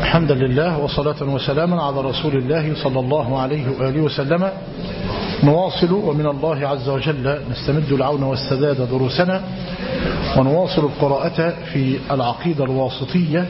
الحمد لله وصلاة وسلاما على رسول الله صلى الله عليه وآله وسلم. نواصل ومن الله عز وجل نستمد العون والسداد دروسنا، ونواصل القراءة في العقيدة الواسطية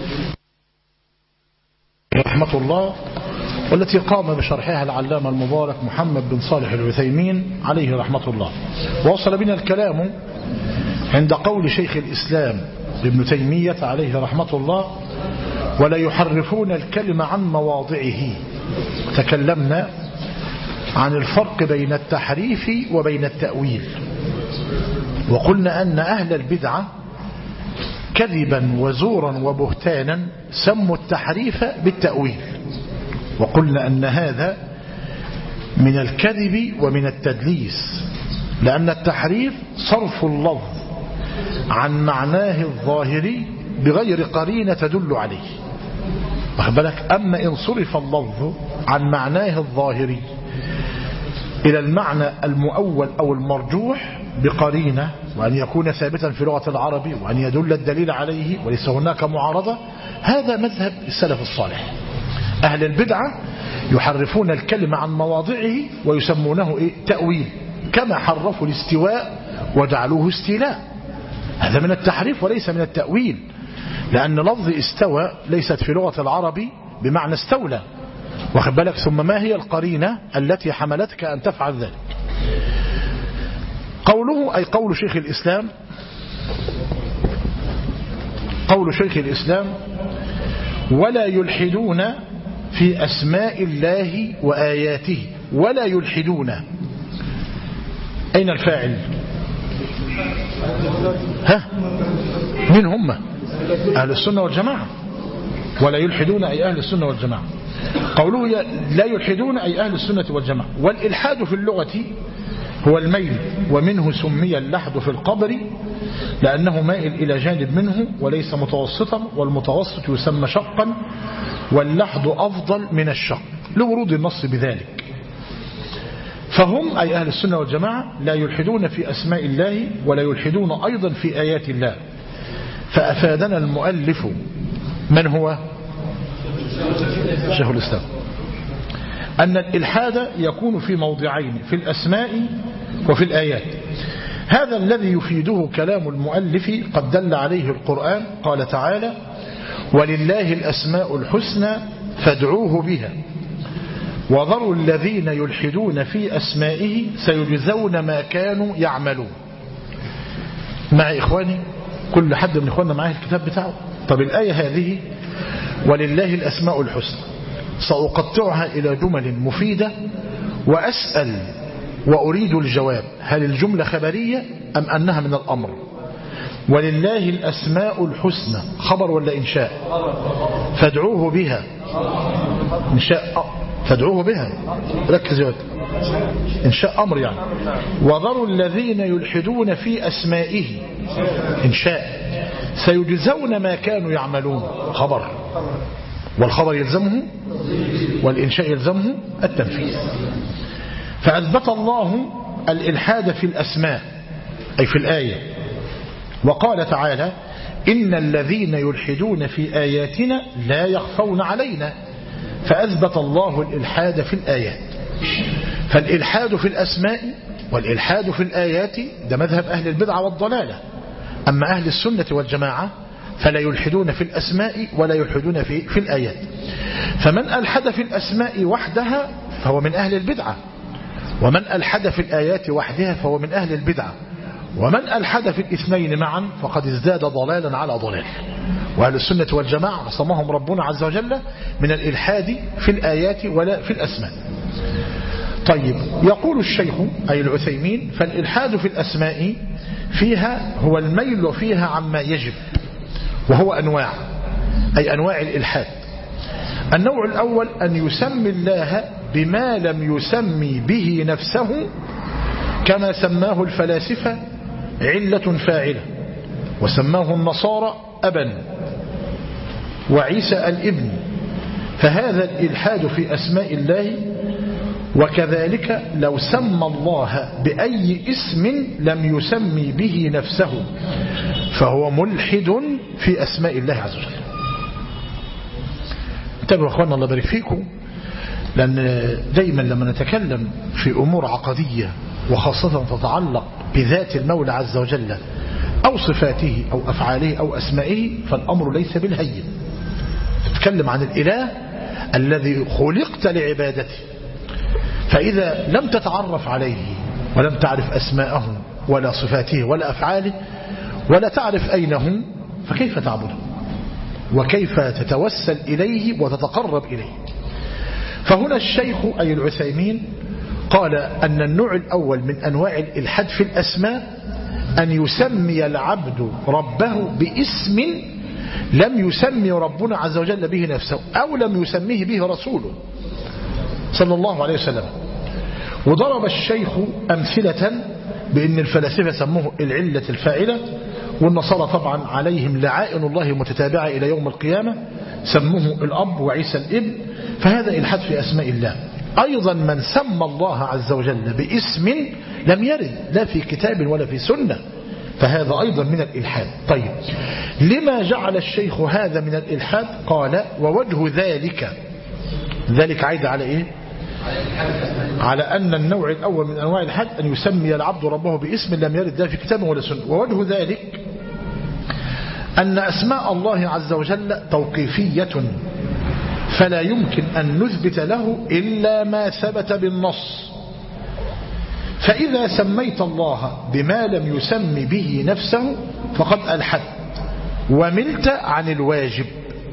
رحمة الله، والتي قام بشرحها العلامة المبارك محمد بن صالح العثيمين عليه رحمة الله. ووصل بنا الكلام عند قول شيخ الإسلام ابن تيمية عليه رحمة الله: ولا يحرفون الكلمة عن مواضعه. تكلمنا عن الفرق بين التحريف وبين التأويل، وقلنا أن أهل البدعة كذبا وزورا وبهتانا سموا التحريف بالتأويل، وقلنا أن هذا من الكذب ومن التدليس، لأن التحريف صرف اللفظ عن معناه الظاهري بغير قرينة تدل عليه. بالك أما إن صرف اللفظ عن معناه الظاهري إلى المعنى المؤول أو المرجوح بقرينة، وأن يكون ثابتا في لغة العرب، وأن يدل الدليل عليه وليس هناك معارضة، هذا مذهب السلف الصالح. أهل البدعة يحرفون الكلمة عن مواضعه ويسمونه تأويل، كما حرفوا الاستواء وجعلوه استيلاء. هذا من التحريف وليس من التأويل، لأن لفظ استوى ليست في لغة العرب بمعنى استولى. واخد بالك؟ ثم ما هي القرينة التي حملتك أن تفعل ذلك؟ قوله أي قول شيخ الإسلام، قول شيخ الإسلام: ولا يلحدون في أسماء الله وآياته. ولا يلحدون، أين الفاعل؟ من هم؟ أهل السنة والجماعة. ولا يلحدون أي أهل السنة والجماعة. قوله لا يلحدون أي أهل السنة والجماعة. والإلحاد في اللغة هو الميل، ومنه سمي اللحد في القبر لأنه مائل إلى جانب منه وليس متوسطا، والمتوسط يسمى شقا، واللحد أفضل من الشق لورود النص بذلك. فهم أي أهل السنة والجماعة لا يلحدون في أسماء الله، ولا يلحدون أيضا في آيات الله. فأفادنا المؤلف من هو؟ شيخ الإسلام، أن الإلحاد يكون في موضعين: في الأسماء وفي الآيات. هذا الذي يفيده كلام المؤلف قد دل عليه القرآن. قال تعالى: ولله الأسماء الحسنى فادعوه بها وذروا الذين يلحدون في أسمائه سيجزون ما كانوا يعملون. مع إخواني كل حد من إخواننا معاه الكتاب بتاعه. طب الآية هذه ولله الأسماء الحسنى سأقطعها إلى جمل مفيدة وأسأل وأريد الجواب: هل الجملة خبرية أم أنها من الأمر؟ ولله الأسماء الحسنى خبر ولا إنشاء؟ فادعوه بها إنشاء، فادعوه بها، ركز يا إنشاء أمر يعني. وذروا الذين يلحدون في أسمائه إنشاء. سيجزون ما كانوا يعملون خبر، والخبر يلزمه والإنشاء يلزمه التنفيذ. فأثبت الله الإلحاد في الأسماء أي في الآية، وقال تعالى: إن الذين يلحدون في آياتنا لا يخفون علينا. فأثبت الله الإلحاد في الآيات. فالإلحاد في الأسماء والإلحاد في الآيات ده مذهب أهل البدعة والضلالة. أما أهل السنة والجماعة فلا يلحدون في الأسماء ولا يلحدون في الآيات. فمن ألحد في الأسماء وحدها فهو من أهل البدعة، ومن ألحد في الآيات وحدها فهو من أهل البدعة، ومن ألحد في الاثنين معا فقد ازداد ضلالا على ضلال. وأهل السنة والجماعة عصمهم ربنا عز وجل من الإلحاد في الآيات ولا في الأسماء. طيب، يقول الشيخ أي العثيمين: فالإلحاد في الأسماء فيها هو الميل فيها عما يجب، وهو أنواع، أي أنواع الإلحاد. النوع الأول أن يسمي الله بما لم يسمي به نفسه، كما سماه الفلاسفة علة فاعلة، وسماه النصارى أبا، وعيسى الابن. فهذا الإلحاد في أسماء الله. وكذلك لو سمى الله بأي اسم لم يسمي به نفسه فهو ملحد في أسماء الله عز وجل. انتبهوا أخوانا الله يبارك فيكم، لأن دايما لما نتكلم في أمور عقدية وخاصة تتعلق بذات المولى عز وجل أو صفاته أو أفعاله أو أسمائه، فالأمر ليس بالهين. تتكلم عن الإله الذي خلقت لعبادته، فإذا لم تتعرف عليه ولم تعرف أسماءه ولا صفاته ولا أفعاله ولا تعرف أين هم، فكيف تعبده وكيف تتوسل إليه وتتقرب إليه؟ فهنا الشيخ أي العثيمين قال أن النوع الأول من أنواع الإلحاد في الأسماء أن يسمي العبد ربه باسم لم يسمي ربنا عز وجل به نفسه أو لم يسميه به رسوله صلى الله عليه وسلم. وضرب الشيخ أمثلة بأن الفلاسفة سموه العلة الفاعلة، والنصارى طبعا عليهم لعائن الله متتابعة إلى يوم القيامة سموه الأب وعيسى الابن، فهذا إلحاد في أسماء الله. أيضا من سمى الله عز وجل باسم لم يرد لا في كتاب ولا في سنة، فهذا أيضا من الإلحاد. طيب لما جعل الشيخ هذا من الإلحاد؟ قال ووجه ذلك عايد على إيه؟ على أن النوع الأول من أنواع الإلحاد أن يسمي العبد ربه باسم لم يرد لا في كتاب ولا سنة. ووجه ذلك أن أسماء الله عز وجل توقيفية، فلا يمكن أن نثبت له إلا ما ثبت بالنص. فإذا سميت الله بما لم يسم به نفسه فقد ألحدت وملت عن الواجب.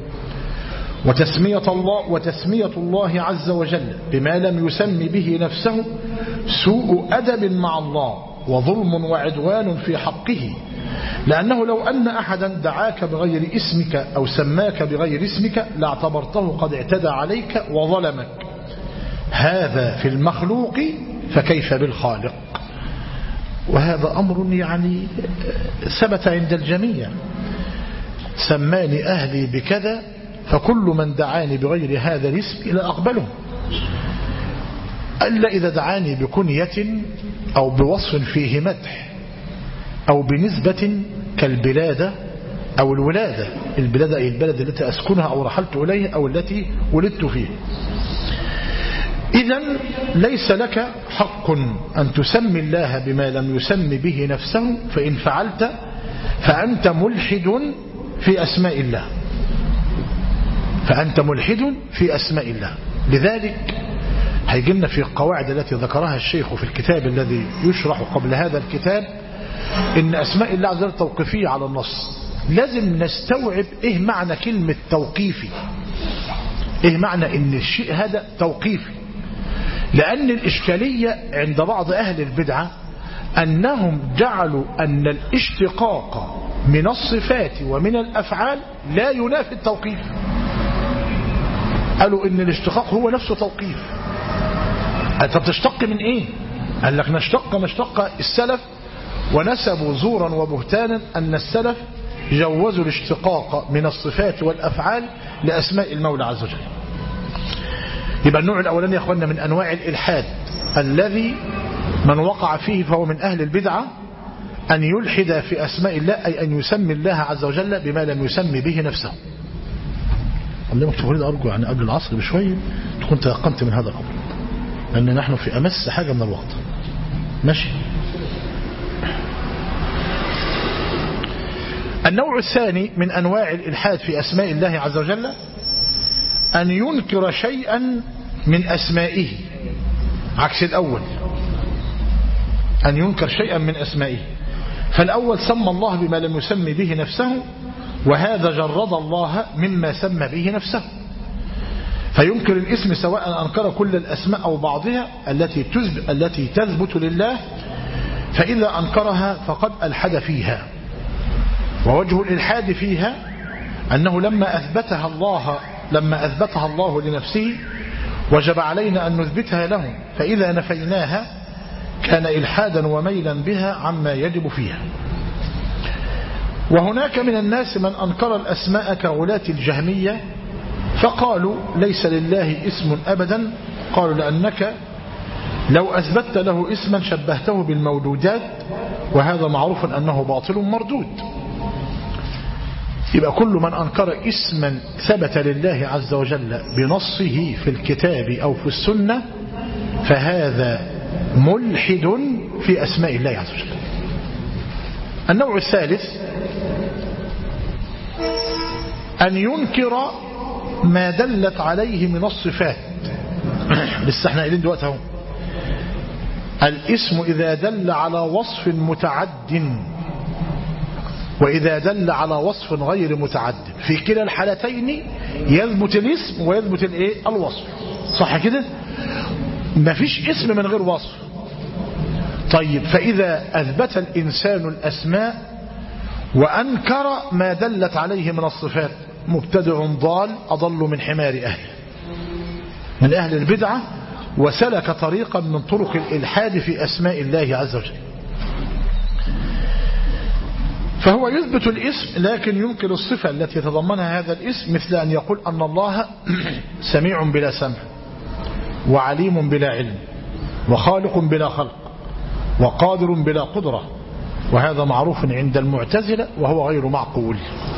وتسمية الله عز وجل بما لم يسم به نفسه سوء أدب مع الله وظلم وعدوان في حقه، لأنه لو أن أحدا دعاك بغير اسمك أو سماك بغير اسمك لاعتبرته قد اعتدى عليك وظلمك. هذا في المخلوق فكيف بالخالق؟ وهذا أمر يعني ثبت عند الجميع. سماني أهلي بكذا فكل من دعاني بغير هذا الاسم لا أقبله، إلا إذا دعاني بكنية أو بوصف فيه مدح أو بنسبة كالبلادة أو الولادة. البلادة أي البلد التي أسكنها أو رحلت إليه أو التي ولدت فيه. إذن ليس لك حق أن تسمي الله بما لم يسم به نفسه، فإن فعلت فأنت ملحد في أسماء الله، فأنت ملحد في أسماء الله. لذلك هيجلنا في القواعد التي ذكرها الشيخ في الكتاب الذي يشرح قبل هذا الكتاب إن أسماء الله عز وجل توقيفية على النص. لازم نستوعب إيه معنى كلمة توقيفي، إيه معنى إن الشيء هذا توقيفي. لأن الإشكالية عند بعض أهل البدعة أنهم جعلوا أن الاشتقاق من الصفات ومن الأفعال لا ينافي التوقيف. قالوا إن الاشتقاق هو نفسه توقيف. أنت بتشتق من إيه؟ قال لك نشتق السلف ونسبوا زورا وبهتانا أن السلف جوزوا الاشتقاق من الصفات والأفعال لأسماء المولى عز وجل. يبقى النوع الأولاني يا أخوانا من أنواع الإلحاد الذي من وقع فيه فهو من أهل البدعة، أن يلحد في أسماء الله، أي أن يسمي الله عز وجل بما لم يسمي به نفسه. اللي مكتوب لي أرجو يعني قبل العصر بشوية تكون تيقنت من هذا الأمر، لأن نحن في أمس حاجة من الوقت. ماشي. النوع الثاني من أنواع الإلحاد في أسماء الله عز وجل أن ينكر شيئا من أسمائه، عكس الأول، أن ينكر شيئا من أسمائه. فالأول سمى الله بما لم يسمي به نفسه، وهذا جرد الله مما سمى به نفسه، فينكر الاسم سواء أنكر كل الأسماء أو بعضها التي تثبت لله، فإذا أنكرها فقد ألحد فيها. ووجه الإلحاد فيها أنه لما أثبتها الله لنفسه وجب علينا أن نثبتها له، فإذا نفيناها كان إلحادا وميلا بها عما يجب فيها. وهناك من الناس من أنكر الأسماء كغلاة الجهمية، فقالوا ليس لله اسم أبدا. قالوا لأنك لو أثبت له اسما شبهته بالموجودات، وهذا معروف أنه باطل مردود. يبقى كل من أنكر اسما ثبت لله عز وجل بنصه في الكتاب أو في السنة فهذا ملحد في أسماء الله عز وجل. النوع الثالث أن ينكر ما دلت عليه من الصفات. لسه احنا قايلين دلوقتي اهو الاسم إذا دل على وصف متعد وإذا دل على وصف غير متعد، في كلا الحالتين يثبت الاسم ويثبت الوصف، صح كده؟ مفيش اسم من غير وصف. طيب فإذا أثبت الإنسان الأسماء وأنكر ما دلت عليه من الصفات مبتدع ضال أضل من حمار أهله، من أهل البدعة، وسلك طريقا من طرق الإلحاد في أسماء الله عز وجل. فهو يثبت الاسم لكن ينكر الصفة التي يتضمنها هذا الاسم، مثل أن يقول أن الله سميع بلا سمع، وعليم بلا علم، وخالق بلا خلق، وقادر بلا قدرة، وهذا معروف عند المعتزلة وهو غير معقول.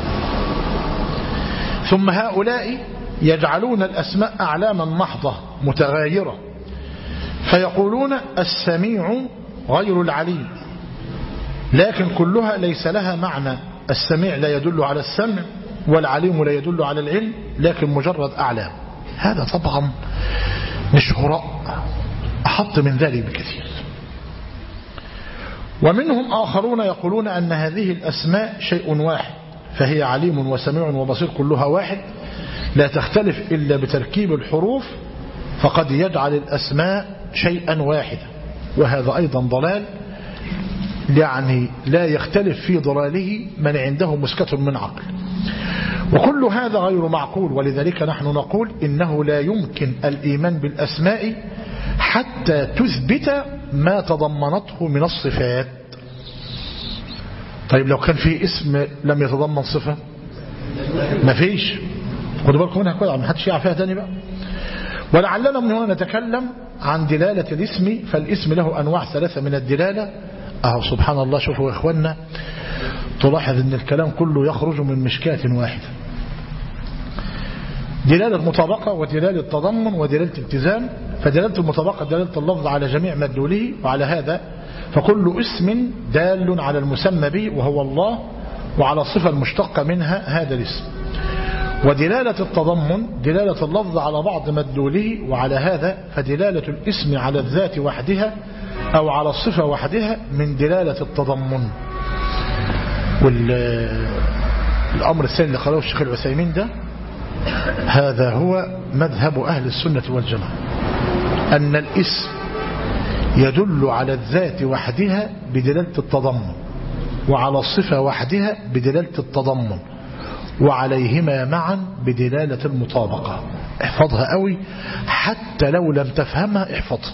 ثم هؤلاء يجعلون الأسماء أعلاما محضة متغايرة، فيقولون السميع غير العليم، لكن كلها ليس لها معنى. السميع لا يدل على السمع، والعليم لا يدل على العلم، لكن مجرد أعلام. هذا طبعا مش هراء، أحط من ذلك بكثير. ومنهم آخرون يقولون أن هذه الأسماء شيء واحد، فهي عليم وسميع وبصير كلها واحد، لا تختلف إلا بتركيب الحروف، فقد يجعل الأسماء شيئا واحدا، وهذا أيضا ضلال، يعني لا يختلف في ضلاله من عنده مسكة من عقل. وكل هذا غير معقول، ولذلك نحن نقول إنه لا يمكن الإيمان بالأسماء حتى تثبت ما تضمنته من الصفات. طيب لو كان في اسم لم يتضمن صفة ما فيش، خدوا بالكم منها كده، ما حدش يعرف فيها تاني بقى. ولعلنا من هنا نتكلم عن دلالة الاسم، فالاسم له أنواع ثلاثة من الدلالة. سبحان الله، شوفوا يا إخواننا، تلاحظ أن الكلام كله يخرج من مشكاة واحدة: دلالة مطابقة، ودلالة تضمن، ودلالة التزام. فدلالة المطابقة دلالة اللفظ على جميع مدلوله، وعلى هذا فكل اسم دال على المسمى به وهو الله، وعلى صفة المشتقة منها هذا الاسم. ودلالة التضمن دلالة اللفظ على بعض مدلوله، وعلى هذا فدلالة الاسم على الذات وحدها أو على الصفة وحدها من دلالة التضمن. والأمر الثاني اللي قاله الشيخ العثيمين ده، هذا هو مذهب أهل السنة والجماعة، أن الاسم يدل على الذات وحدها بدلالة التضمن، وعلى الصفة وحدها بدلالة التضمن، وعليهما معا بدلالة المطابقة. احفظها قوي، حتى لو لم تفهمها احفظها.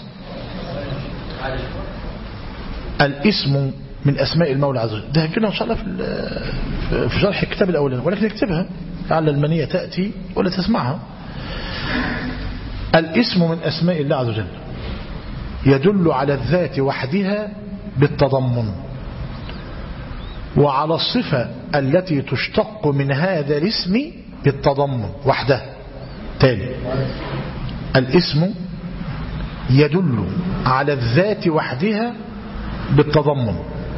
الاسم من أسماء المولى عز وجل، ده هجينا إن شاء الله في شرح الكتاب الأولاني، ولكن اكتبها على المنية تأتي ولا تسمعها. الاسم من أسماء الله عز وجل يدل على الذات وحدها بالتضمن، وعلى الصفة التي تشتق من هذا الاسم بالتضمن وحده. تاني، الاسم يدل على الذات وحدها بالتضمن،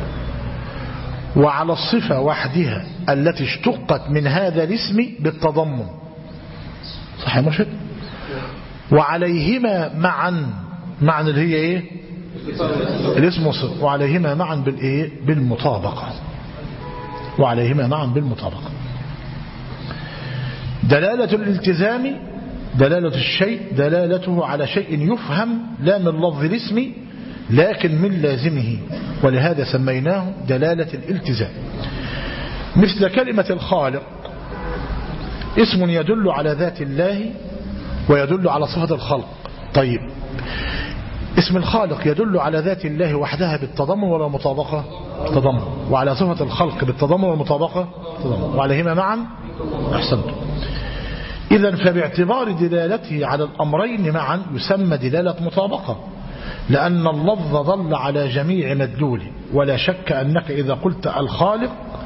وعلى الصفة وحدها التي اشتقت من هذا الاسم بالتضمن، صح يا مرشد؟ وعليهما معا، معا اللي هي ايه؟ الاسم والصفة، وعليهما معا بالايه؟ بالمطابقة، وعليهما معا بالمطابقة. دلالة الالتزام دلالة الشيء دلالته على شيء يفهم لا من لفظ الاسم لكن من لازمه، ولهذا سميناه دلالة الالتزام. مثل كلمة الخالق، اسم يدل على ذات الله ويدل على صفة الخلق. طيب، اسم الخالق يدل على ذات الله وحدها بالتضمن ولا مطابقة؟ تضمن. وعلى صفة الخلق بالتضمن والمطابقة؟ تضمن. وعليهما معا؟ أحسنت. إذن فباعتبار دلالته على الأمرين معا يسمى دلالة مطابقة، لأن اللفظ ضل على جميع مدلوله. ولا شك أنك إذا قلت الخالق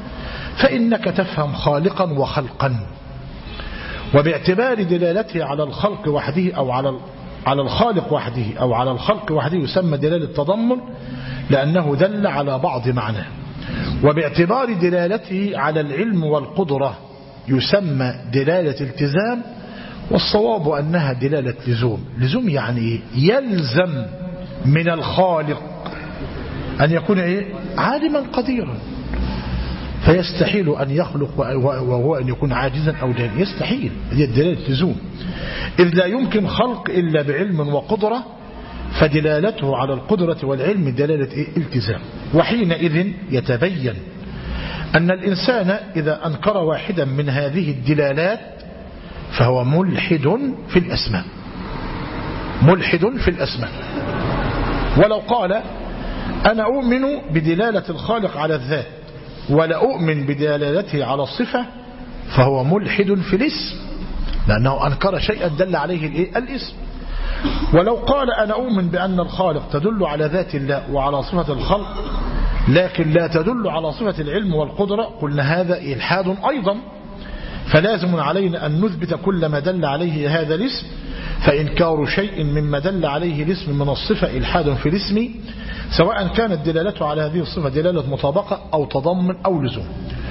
فإنك تفهم خالقا وخلقا، وباعتبار دلالته على الخلق وحده أو على الخالق وحده أو على الخلق وحده يسمى دلالة تضمن، لأنه دل على بعض معناه. وباعتبار دلالته على العلم والقدرة يسمى دلالة التزام، والصواب أنها دلالة لزوم. لزوم يعني يلزم من الخالق أن يكون عالما قديرا، فيستحيل أن يخلق وهو أن يكون عاجزا أو جاهلا، يستحيل. هي الدلالة لزوم، إذ لا يمكن خلق إلا بعلم وقدرة، فدلالته على القدرة والعلم دلالة التزام. وحينئذ يتبين أن الإنسان إذا أنكر واحدا من هذه الدلالات فهو ملحد في الأسماء، ملحد في الأسماء. ولو قال أنا أؤمن بدلالة الخالق على الذات ولا أؤمن بدلالته على الصفة فهو ملحد في الاسم، لأنه أنكر شيئا دل عليه الاسم. ولو قال أنا أؤمن بأن الخالق تدل على ذات الله وعلى صفة الخلق لكن لا تدل على صفة العلم والقدرة، قلنا هذا إلحاد أيضا. فلازم علينا أن نثبت كل ما دل عليه هذا الاسم، فإنكار شيء مما دل عليه الاسم من الصفة إلحاد في الاسم، سواء كانت دلالته على هذه الصفة دلالة مطابقة أو تضمن أو لزوم.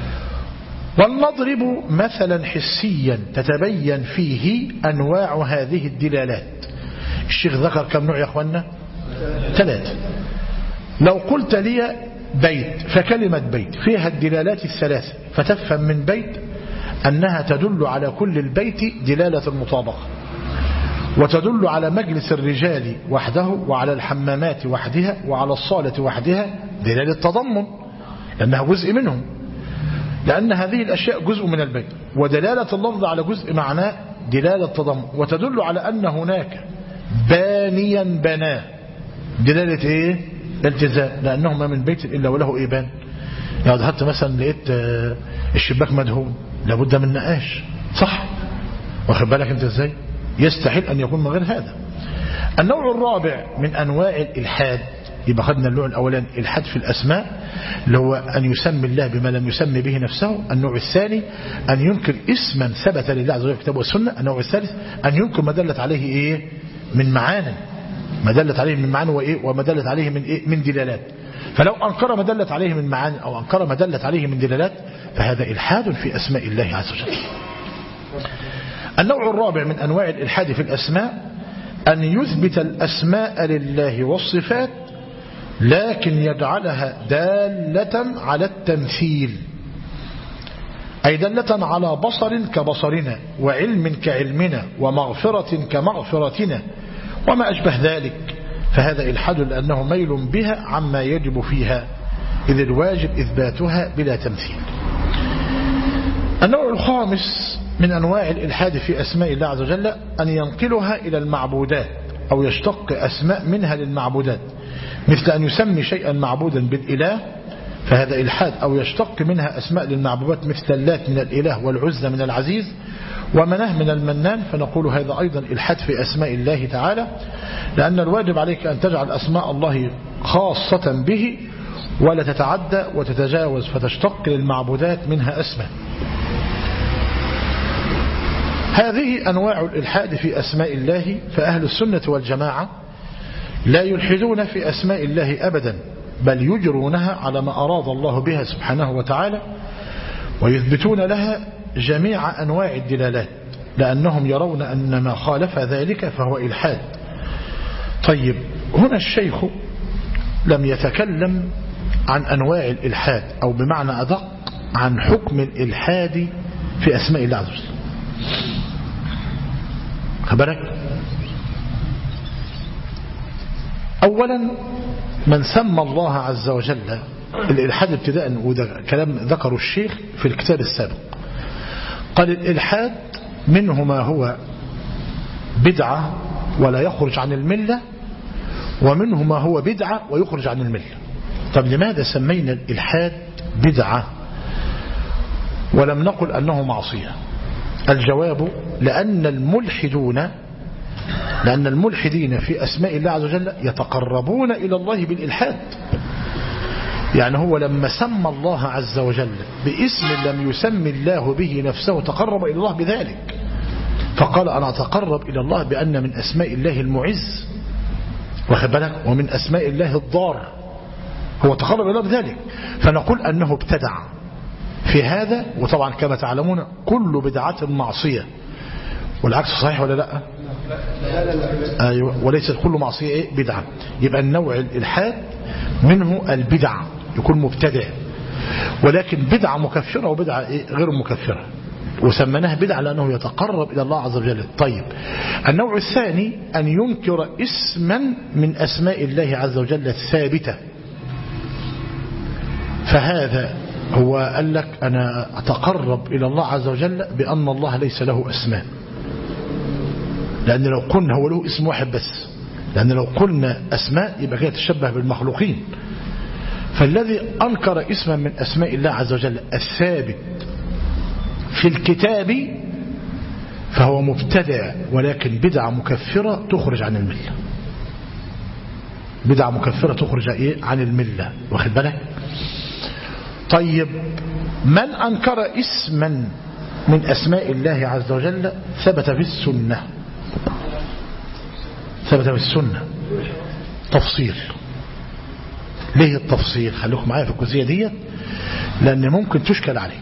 ولنضرب مثلا حسيا تتبين فيه أنواع هذه الدلالات. الشيخ ذكر كم نوع يا أخوانا؟ 3. لو قلت لي بيت، فكلمة بيت فيها الدلالات الثلاثة، فتفهم من بيت أنها تدل على كل البيت دلالة المطابقة، وتدل على مجلس الرجال وحده وعلى الحمامات وحدها وعلى الصالة وحدها دلالة تضمن، لأنها جزء منهم، لأن هذه الأشياء جزء من البيت. ودلالة اللفظ على جزء معناه دلالة تضمن، وتدل على أن هناك بانيا بناه دلالة التزام، لأنه ما من بيت إلا وله بان. يعني حتى مثلا لقيت الشباك مدهون لابد من نقاش، صح؟ واخد بالك انت ازاي؟ يستحيل أن يكون من غير هذا. النوع الرابع من أنواع الإلحاد، يبقى خدنا النوع الأولاني إلحاد في الأسماء اللي هو أن يسمي الله بما لم يسمي به نفسه. النوع الثاني أن ينكر اسما ثبت لله عز وجل في الكتاب والسنة. النوع الثالث أن ينكر ما دلت عليه من معاني، ما دلت عليه من معاني وما دلت عليه من دلالات. فلو أنكر ما دلت عليه من معاني أو أنكر ما دلت عليه من دلالات فهذا إلحاد في أسماء الله عز وجل. النوع الرابع من أنواع الإلحاد في الأسماء أن يثبت الأسماء لله والصفات لكن يجعلها دالة على التمثيل، أي دالة على بصر كبصرنا وعلم كعلمنا ومغفرة كمغفرتنا وما أشبه ذلك، فهذا إلحاد لأنه ميل بها عما يجب فيها، إذ الواجب إثباتها بلا تمثيل. النوع الخامس من أنواع الإلحاد في أسماء الله عز وجل أن ينقلها إلى المعبودات أو يشتق أسماء منها للمعبودات، مثل أن يسمي شيئا معبودا بالإله فهذا إلحاد، أو يشتق منها أسماء للمعبودات مثل اللات من الإله والعزى من العزيز ومناه من المنان، فنقول هذا أيضا إلحاد في أسماء الله تعالى، لأن الواجب عليك أن تجعل أسماء الله خاصة به ولا تتعدى وتتجاوز فتشتق للمعبودات منها أسماء. هذه أنواع الإلحاد في أسماء الله. فأهل السنة والجماعة لا يلحدون في أسماء الله أبدا، بل يجرونها على ما أراد الله بها سبحانه وتعالى، ويثبتون لها جميع أنواع الدلالات، لأنهم يرون أن ما خالف ذلك فهو إلحاد. طيب، هنا الشيخ لم يتكلم عن أنواع الإلحاد، أو بمعنى أدق عن حكم الإلحاد في أسماء الله عز وجل. خبرك أولا من سمى الله عز وجل الإلحاد ابتداء، وده كلام ذكره الشيخ في الكتاب السابق، قال الإلحاد منه ما هو بدعة ولا يخرج عن الملة، ومنه ما هو بدعة ويخرج عن الملة. طب لماذا سمينا الإلحاد بدعة ولم نقل أنه معصية؟ الجواب لأن الملحدين في أسماء الله عز وجل يتقربون إلى الله بالإلحاد، يعني هو لما سمى الله عز وجل باسم لم يسمي الله به نفسه تقرب إلى الله بذلك، فقال أنا أتقرب إلى الله بأن من أسماء الله المعز، واخد بالك، ومن أسماء الله الضار، هو تقرب إلى الله بذلك. فنقول أنه ابتدع في هذا. وطبعا كما تعلمون كل بدعة معصية، والعكس صحيح ولا لا؟ أيوة. وليست كل معصية بدعة. يبقى النوع الإلحاد منه البدع، يكون مبتدع، ولكن بدعة مكفرة وبدعة غير مكفرة، وسمناها بدعة لأنه يتقرب إلى الله عز وجل. طيب النوع الثاني أن ينكر اسما من أسماء الله عز وجل الثابتة، فهذا هو قال لك أنا أتقرب إلى الله عز وجل بأن الله ليس له أسماء، لأن لو قلنا هو له اسم واحد بس، لأن لو قلنا أسماء يبقى كده تشبه بالمخلوقين. فالذي أنكر اسما من أسماء الله عز وجل الثابت في الكتاب فهو مبتدع، ولكن بدعة مكفرة تخرج عن الملة، بدعة مكفرة تخرج عن الملة، واخد بالك. طيب من أنكر اسما من أسماء الله عز وجل ثبت في السنة، ثبت في السنة تفصيل. ليه التفصيل؟ خليكم معايا في الجزئية دي لأن ممكن تشكل عليك.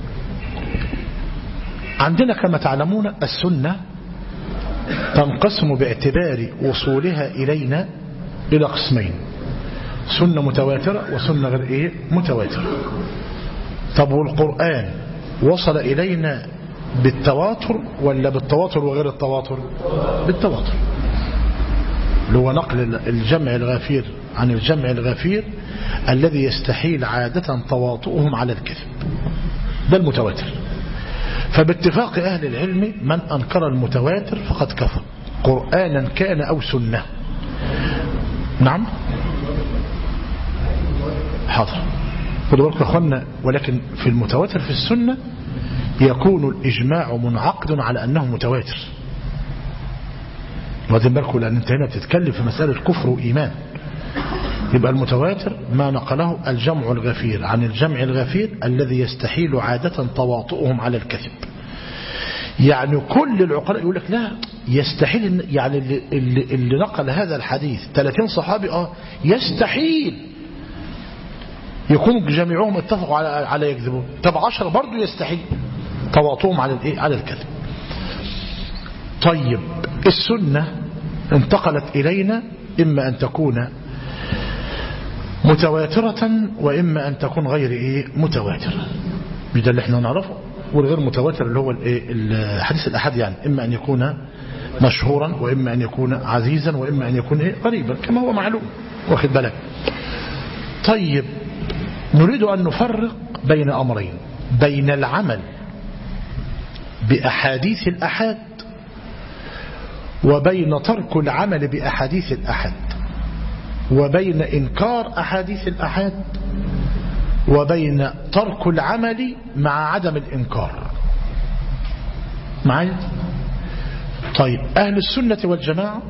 عندنا كما تعلمون السنة تنقسم باعتبار وصولها إلينا إلى قسمين: سنة متواترة وسنة غير متواترة. طب والقرآن وصل إلينا بالتواتر ولا بالتواتر وغير التواتر؟ بالتواتر، اللي هو نقل الجمع الغفير عن الجمع الغفير الذي يستحيل عادة تواطؤهم على الكذب، ده المتواتر. فباتفاق أهل العلم من أنكر المتواتر فقد كفر، قرآنا كان أو سنة. نعم حاضر، خدوا بالكم يا اخوانا. ولكن في المتواتر في السنة يكون الإجماع منعقد على أنه متواتر، واخدين بالكم، لأن أنت هنا بتتكلم في مسألة كفر وإيمان. يبقى المتواتر ما نقله الجمع الغفير عن الجمع الغفير الذي يستحيل عادة تواطؤهم على الكذب. يعني كل العقلاء يقول لك لا يستحيل، يعني اللي نقل هذا الحديث 30 صحابي يستحيل يكون جميعهم اتفقوا على يكذبون. طب 10 برضو يستحيل تواطؤهم على الكذب. طيب السنة انتقلت إلينا إما أن تكون متواترة وإما أن تكون غير متواترة، ده اللي احنا نعرفه. والغير متواتر اللي هو الحديث الأحد، يعني إما أن يكون مشهورا وإما أن يكون عزيزا وإما أن يكون قريبا كما هو معلوم، واخد بالك. طيب نريد أن نفرق بين أمرين: بين العمل بأحاديث الأحاد وبين ترك العمل بأحاديث الأحاد، وبين إنكار أحاديث الأحاد وبين ترك العمل مع عدم الإنكار. معايا؟ طيب أهل السنة والجماعة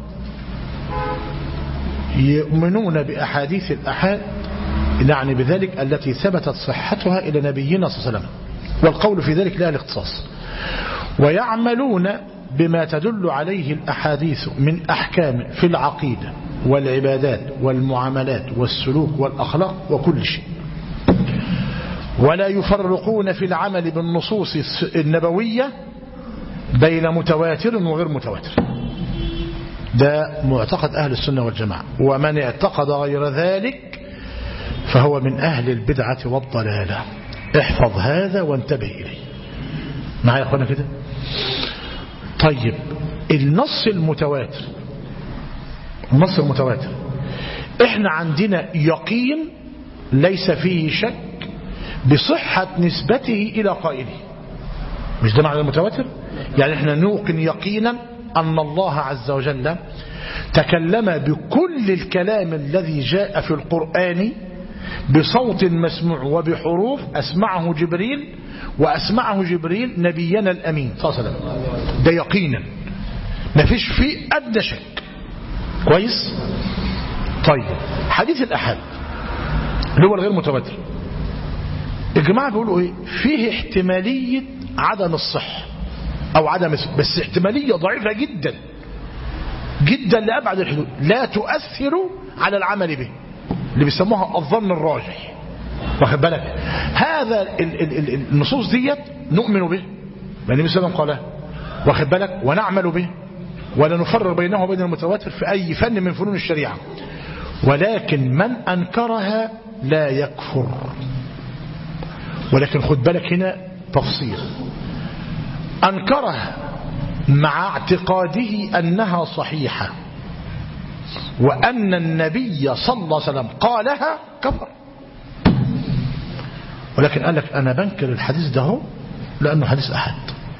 يؤمنون بأحاديث الأحاد، يعني بذلك التي ثبتت صحتها إلى نبينا صلى الله عليه وسلم، والقول في ذلك لا الاختصاص، ويعملون بما تدل عليه الأحاديث من أحكام في العقيدة والعبادات والمعاملات والسلوك والأخلاق وكل شيء، ولا يفرقون في العمل بالنصوص النبوية بين متواتر وغير متواتر. ده معتقد أهل السنة والجماعة، ومن اعتقد غير ذلك فهو من أهل البدعة والضلالة. احفظ هذا وانتبه إليه. معايا يا أخوانا كده؟ طيب النص المتواتر، النص المتواتر احنا عندنا يقين ليس فيه شك بصحة نسبته إلى قائله، مش ده معنى المتواتر؟ يعني احنا نوقن يقينا أن الله عز وجل تكلم بكل الكلام الذي جاء في القرآن بصوت مسموع وبحروف أسمعه جبريل، وأسمعه جبريل نبينا الأمين صلى الله عليه وسلم. ده يقينا ما فيش فيه أدنى شك. كويس؟ طيب حديث الأحد اللي هو الغير متواتر. الجماعة بيقولوا ايه؟ فيه احتمالية عدم الصحة او عدم، بس احتمالية ضعيفة جدا جدا لأبعد الحدود، لا تؤثر على العمل به، اللي بيسموها الظن الراجح. واخد بالك؟ هذا النصوص ديت نؤمن به، لأن النبي صلى الله عليه وسلم قالها. واخد بالك؟ ونعمل به، ولا نفرق بينه وبين المتواتر في أي فن من فنون الشريعة. ولكن من أنكرها لا يكفر. ولكن خد بالك هنا تفصيل، أنكرها مع اعتقاده أنها صحيحة وأن النبي صلى الله عليه وسلم قالها، كفر. ولكن قال لك أنا بنكر الحديث ده هو لأنه حديث أحد.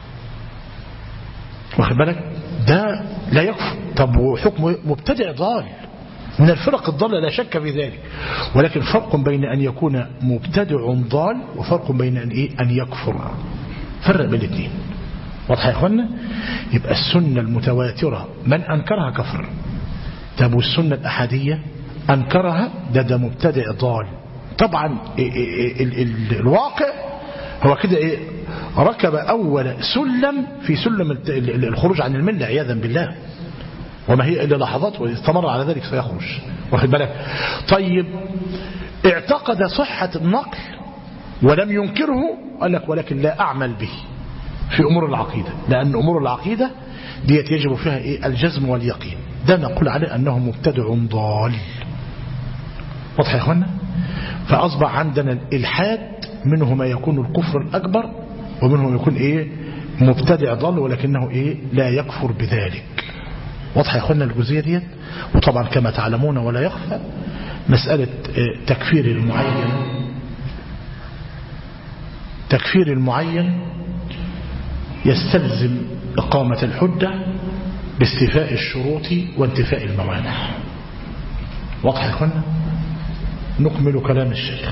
واخد بالك؟ ده لا يكفر. طب وحكم مبتدع ضال من الفرق الضالة لا شك في ذلك، ولكن فرق بين أن يكون مبتدع ضال وفرق بين أن يكفر. فرق بين الاثنين. واضح يا اخوانا؟ يبقى السنة المتواترة من أنكرها كفر. طب والسنة الأحادية أنكرها ده مبتدع ضال. طبعا الواقع هو كده ايه؟ ركب أول سلم في سلم الخروج عن الملة عياذا بالله، وما هي إلا لحظات واستمر على ذلك سيخرج. واخد بالك؟ طيب اعتقد صحة النقل ولم ينكره، قال لك ولكن لا أعمل به في أمور العقيدة، لأن أمور العقيدة ديت يجب فيها إيه؟ الجزم واليقين. ده نقول عليه أنه مبتدع ضال. واضح يا أخوانا؟ فأصبح عندنا الإلحاد منه ما يكون الكفر الأكبر، ومنه ما يكون إيه؟ مبتدع ضال ولكنه إيه؟ لا يكفر بذلك. واضح يا أخوانا الجزئية ديت؟ وطبعا كما تعلمون ولا يخفى مسألة تكفير المعين يستلزم إقامة الحجة باستيفاء الشروط وانتفاء الموانع. واضح يا أخوانا؟ نكمل كلام الشيخ.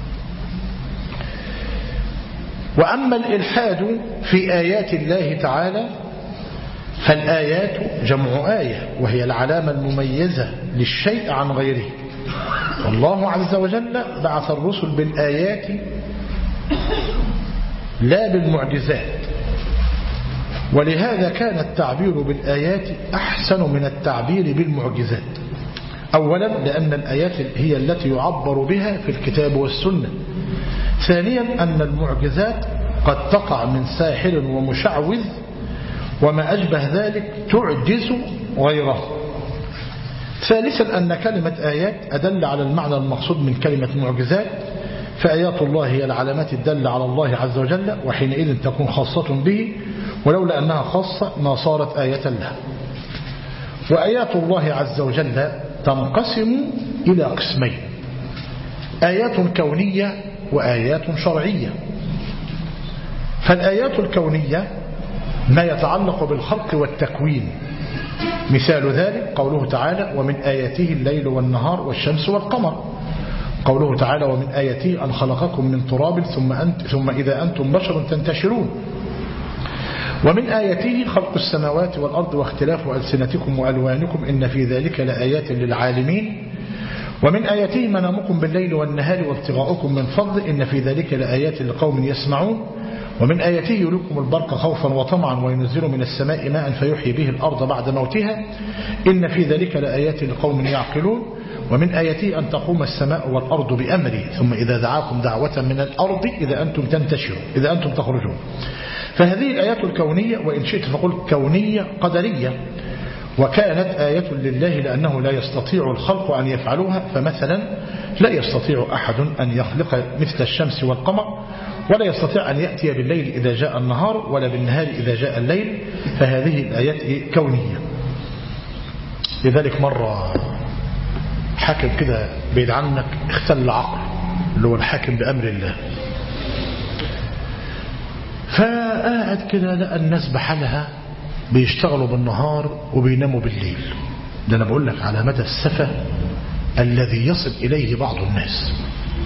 وأما الإلحاد في آيات الله تعالى فالآيات جمع آية، وهي العلامة المميزة للشيء عن غيره. والله عز وجل بعث الرسل بالآيات لا بالمعجزات، ولهذا كان التعبير بالآيات أحسن من التعبير بالمعجزات. أولا لأن الآيات هي التي يعبر بها في الكتاب والسنة. ثانيا أن المعجزات قد تقع من ساحر ومشعوذ وما أشبه ذلك تعجز غيره. ثالثا أن كلمة آيات أدل على المعنى المقصود من كلمة معجزات، فآيات الله هي العلامات الدالة على الله عز وجل، وحينئذ تكون خاصة به، ولولا أنها خاصة ما صارت آية له. وآيات الله عز وجل تنقسم إلى قسمين: آيات كونية وآيات شرعية. فالآيات الكونية ما يتعلق بالخلق والتكوين، مثال ذلك قوله تعالى: ومن آياته الليل والنهار والشمس والقمر. قوله تعالى: ومن آياته أن خلقكم من تراب ثم إذا أنتم بشر تنتشرون. ومن آياته خلق السماوات والأرض واختلاف ألسنتكم وألوانكم إن في ذلك لآيات للعالمين. ومن آياته منامكم بالليل والنهار وابتغاؤكم من فضل إن في ذلك لآيات لقوم يسمعون. ومن آياته يريكم البرق خوفا وطمعا وينزل من السماء ماء فيحيي به الأرض بعد موتها إن في ذلك لآيات لقوم يعقلون. ومن آياته أن تقوم السماء والأرض بأمره ثم إذا دعاكم دعوة من الأرض إذا أنتم تنتشرون إذا أنتم تخرجون. فهذه الآيات الكونية، وإن شئت فقل كونية قدرية، وكانت آية لله لأنه لا يستطيع الخلق أن يفعلوها. فمثلا لا يستطيع أحد أن يخلق مثل الشمس والقمر، ولا يستطيع أن يأتي بالليل إذا جاء النهار ولا بالنهار إذا جاء الليل. فهذه الآيات كونية. لذلك مرة حاكم كده بعيد عنك اختل عقل، اللي هو الحاكم بأمر الله، فقاعد كده لقى الناس بحالها بيشتغلوا بالنهار وبيناموا بالليل. ده أنا بقول لك على مدى السفة الذي يصل إليه بعض الناس.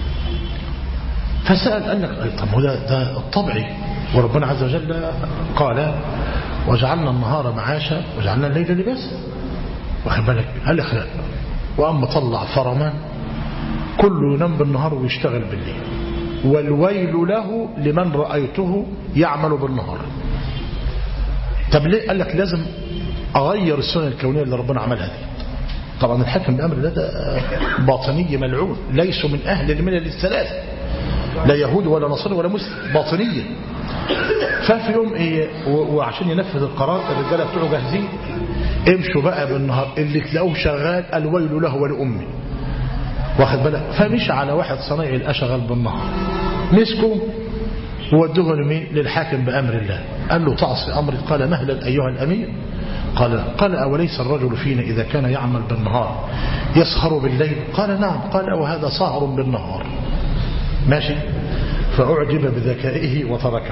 فسأل قال لك طب هو ده الطبيعي، وربنا عز وجل قال: وجعلنا النهار معاشا وجعلنا الليل لباسا. واخد بالك؟ قال لك لا. وأما طلع فرمان كله ينام بالنهار ويشتغل بالليل، والويل له لمن رأيته يعمل بالنهار. طب ليه؟ قال لك لازم أغير السنة الكونية اللي ربنا عملها دي. طبعا الحاكم بأمر ده باطني ملعون، ليسوا من أهل الملل الثلاثة، لا يهود ولا نصارى ولا مسلم، باطنية. ففي يوم وعشان ينفذ القرار الرجاله بتوعه جاهزين، امشوا بقى بالنهار، اللي تلاقوه شغال الويل له ولأمه، واخد بالك. فمشي على واحد صنايعي لقاه شغال بالنهار، مسكوا وودوه لمين؟ للحاكم بأمر الله. قال له تعصي أمري؟ قال مهلا أيها الأمير. قال أوليس الرجل فينا إذا كان يعمل بالنهار يسهر بالليل؟ قال نعم. قال وهذا سهر بالنهار. ماشي. فأعجب بذكائه وتركه.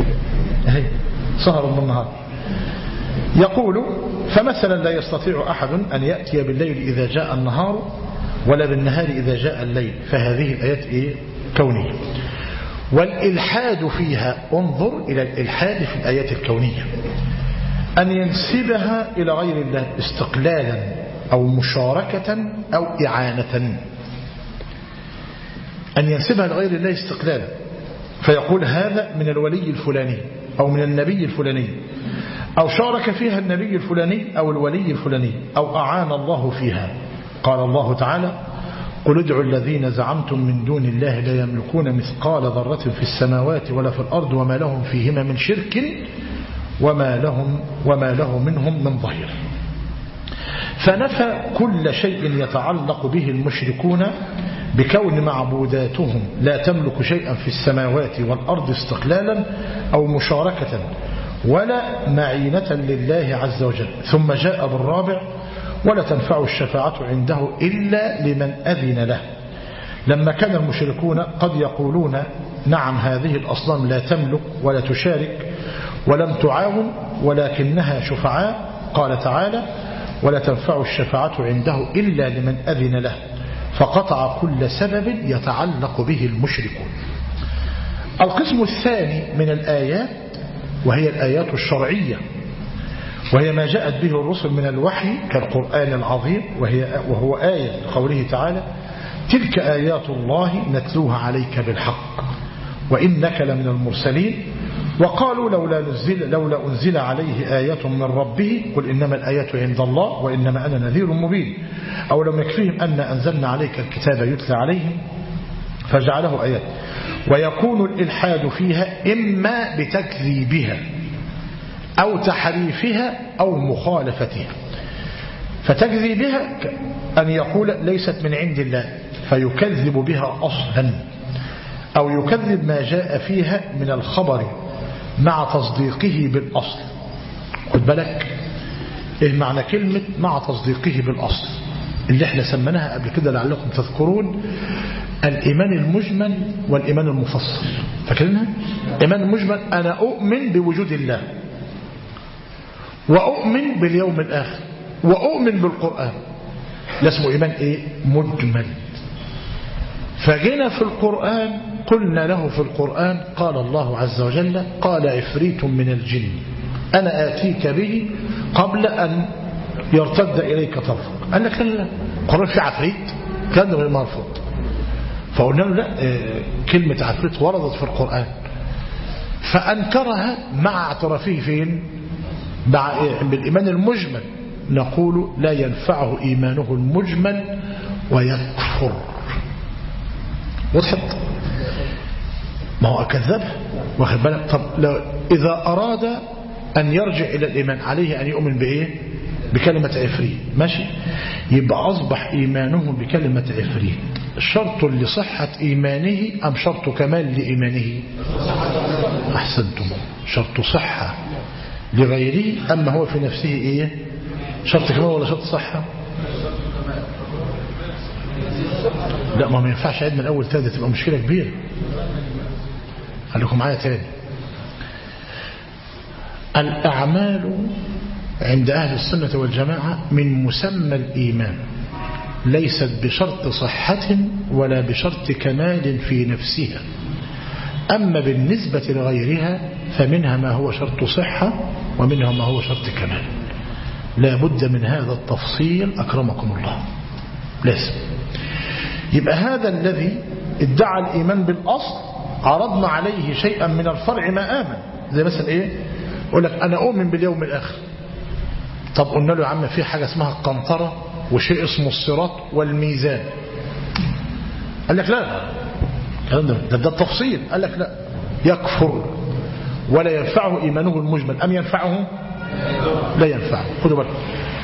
سهر بالنهار. يقول فمثلا لا يستطيع أحد أن يأتي بالليل إذا جاء النهار ولا بالنهار إذا جاء الليل. فهذه الآيات كونية. والإلحاد فيها، انظر إلى الإلحاد في الآيات الكونية، أن ينسبها إلى غير الله استقلالا أو مشاركة أو إعانة. أن ينسبها لغير الله استقلالا، فيقول هذا من الولي الفلاني أو من النبي الفلاني، أو شارك فيها النبي الفلاني أو الولي الفلاني، أو أعان الله فيها. قال الله تعالى قل ادعوا الذين زعمتم من دون الله لا يملكون مثقال ذرة في السماوات ولا في الأرض وما لهم فيهما من شرك وما له منهم من ظهير. فنفى كل شيء يتعلق به المشركون بكون معبوداتهم لا تملك شيئا في السماوات والأرض استقلالا أو مشاركة ولا معينة لله عز وجل. ثم جاء بالرابع ولا تنفع الشفاعة عنده إلا لمن أذن له. لما كان المشركون قد يقولون نعم هذه الأصنام لا تملك ولا تشارك ولم تعاون ولكنها شفعاء، قال تعالى ولا تنفع الشفاعة عنده إلا لمن أذن له، فقطع كل سبب يتعلق به المشركون. القسم الثاني من الآيات وهي الآيات الشرعية، وهي ما جاءت به الرسل من الوحي كالقرآن العظيم، وهو آية قوله تعالى تلك آيات الله نتلوها عليك بالحق وإنك لمن المرسلين. وقالوا لولا أنزل عليه آية من ربه قل إنما الآيات عند الله وإنما أنا نذير مبين. أو لم يكفيهم أن أنزلنا عليك الكتاب يتلى عليهم فجعله آيات. ويكون الإلحاد فيها إما بتكذيبها أو تحريفها أو مخالفتها. فتكذيبها أن يقول ليست من عند الله فيكذب بها أصلا، أو يكذب ما جاء فيها من الخبر مع تصديقه بالأصل. خد بالك إيه معنى كلمة مع تصديقه بالأصل اللي احنا سمناها قبل كده لعلكم تذكرون؟ الإيمان المجمل والإيمان المفصل. فاكرينها؟ إيمان المجمل أنا أؤمن بوجود الله وأؤمن باليوم الآخر وأؤمن بالقرآن، ده اسمه إيمان إيه؟ مجمل. فجينا في القرآن قلنا له في القرآن قال الله عز وجل قال عفريت من الجن أنا آتيك به قبل أن يرتد إليك طرفك. قال لك لا القرآن في عفريت كان غير مرفوض. فقلنا له لا كلمة عفريت وردت في القرآن، فأنكرها مع اعترافه فين؟ بالإيمان المجمل. نقول لا ينفعه إيمانه المجمل ويكفر. وضحت؟ ما هو كذبها، واخد بالك؟ طب لو إذا أراد أن يرجع إلى الإيمان عليه أن يؤمن بإيه؟ بكلمة عفريت. ماشي؟ يبقى أصبح إيمانه بكلمة عفريت شرط لصحة إيمانه أم شرط كمال لإيمانه؟ أحسنتم، شرط صحة لغيره. أما هو في نفسه إيه؟ شرط كمال ولا شرط صحة؟ لا ما ينفعش عيد من الأول تاني، تبقى مشكلة كبيرة. خليكم معايا تاني. الأعمال عند أهل السنة والجماعة من مسمى الإيمان، ليست بشرط صحة ولا بشرط كمال في نفسها. أما بالنسبة لغيرها فمنها ما هو شرط صحة ومنها ما هو شرط كمال. لا بد من هذا التفصيل أكرمكم الله، لازم. يبقى هذا الذي ادعى الإيمان بالأصل عرضنا عليه شيئا من الفرع ما آمن. زي مثلا إيه؟ يقول لك أنا أؤمن باليوم الآخر. طب قلنا له يا عم في حاجة اسمها القنطرة وشيء اسمه الصراط والميزان. قال لك لا ده التفصيل. قال لك لا، يكفر ولا ينفعه إيمانه المجمل. أم ينفعه؟ لا ينفعه. خذوا بالكم.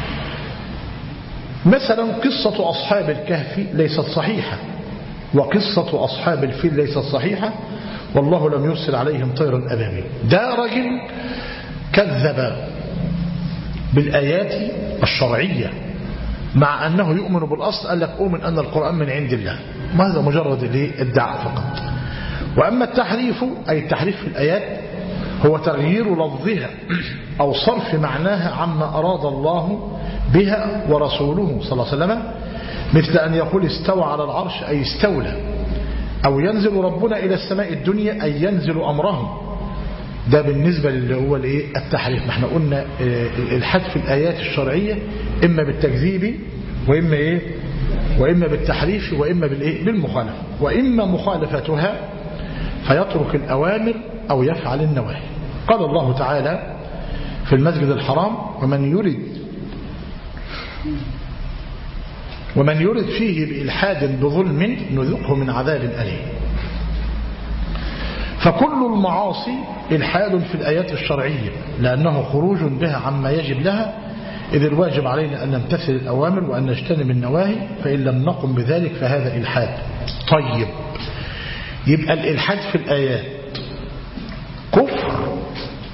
مثلا قصة أصحاب الكهف ليست صحيحة، وقصة أصحاب الفيل ليست صحيحة، والله لم يرسل عليهم طيرا أبابيل. ده رجل كذب بالآيات الشرعية مع أنه يؤمن بالأصل. قال لك أؤمن أن القرآن من عند الله. ما هذا مجرد الادعاء فقط. وأما التحريف أي التحريف في الآيات هو تغيير لفظها أو صرف معناها عما أراد الله بها ورسوله صلى الله عليه وسلم، مثل أن يقول استوى على العرش أي استولى، أو ينزل ربنا إلى السماء الدنيا أي ينزل أمره. ده بالنسبة اللي هو التحريف. احنا قلنا الإلحاد في الآيات الشرعية إما بالتكذيب وإما بالتحريف وإما بالمخالفة، وإما مخالفتها فيترك الأوامر أو يفعل النواهي. قال الله تعالى في المسجد الحرام ومن يرد فيه بإلحاد بظلم نذقه من عذاب أليم. فكل المعاصي إلحاد في الآيات الشرعية لأنه خروج بها عما يجب لها، إذ الواجب علينا أن نمتثل الأوامر وأن نجتنب النواهي، فإن لم نقم بذلك فهذا إلحاد. طيب، يبقى الإلحاد في الآيات كفر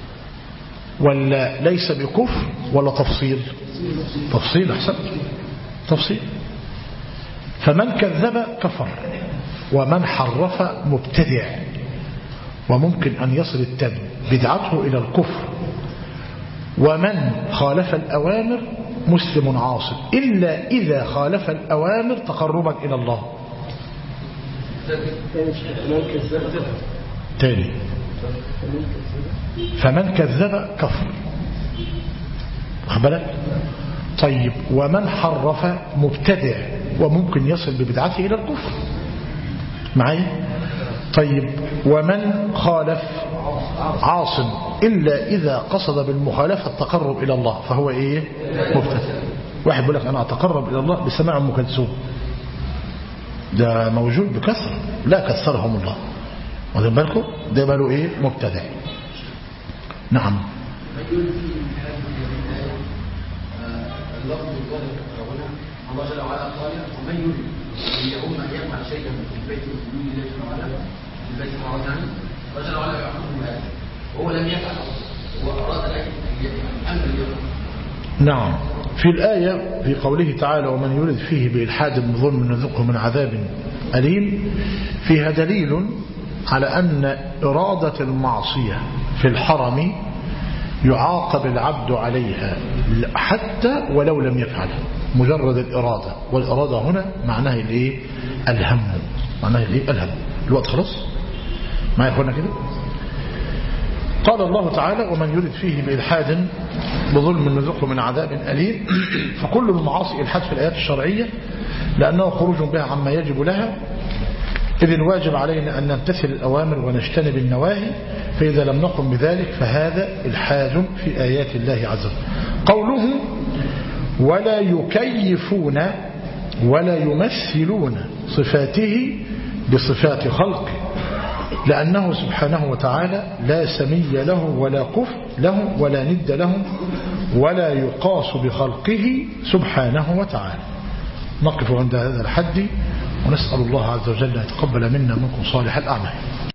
ولا ليس بكفر ولا تفصيل؟ تفصيل. أحسن، تفصيل. فمن كذب كفر، ومن حرف مبتدع، وممكن أن يصل بدعته إلى الكفر. ومن خالف الأوامر مسلم عاصي، إلا إذا خالف الأوامر تقربا إلى الله. تاني، فمن كذب كفر. أخبرك؟ طيب، ومن حرف مبتدع، وممكن يصل ببدعته إلى الكفر. معي؟ طيب، ومن خالف عاصم، إلا إذا قصد بالمخالفة التقرب إلى الله فهو إيه؟ مبتدع. واحد يقول لك أنا أتقرب إلى الله بسماع أم كلثوم، ده موجود بكثرة، لا كثرهم الله. واخدين بالكم؟ ده ماله إيه؟ مبتدع. نعم. الله جل وعلا قال ومن يريد ان يؤم ان يفعل شيئا في البيت من الله جل وعلا في البيت المعظم الله جل وعلا يحكم هذا وهو لم يفعل واراد لكن امر اليوم. نعم. في الآية في قوله تعالى ومن يريد فيه بإلحاد بظلم نذقه من عذاب أليم، فيها دليل على أن إرادة المعصية في الحرم يعاقب العبد عليها حتى ولو لم يفعلها، مجرد الإرادة. والإرادة هنا معناها الإيه؟ الهم. معناها الإيه؟ الهم. الوقت خلاص معي أخوانا كده. قال الله تعالى ومن يريد فيه بإلحاد بظلم نذقه من عذاب أليم. فكل المعاصي إلحاد في الآيات الشرعية لأنه خروج بها عما يجب لها، إذ الواجب علينا أن نمتثل الأوامر ونجتنب النواهي، فإذا لم نقم بذلك فهذا إلحاد في آيات الله عز وجل. قوله ولا يكيفون ولا يمثلون صفاته بصفات خلقه، لأنه سبحانه وتعالى لا سمي له ولا كفء له ولا ند له ولا يقاس بخلقه سبحانه وتعالى. نقف عند هذا الحد ونسأل الله عز وجل أن يتقبل منا منكم صالح الأعمال.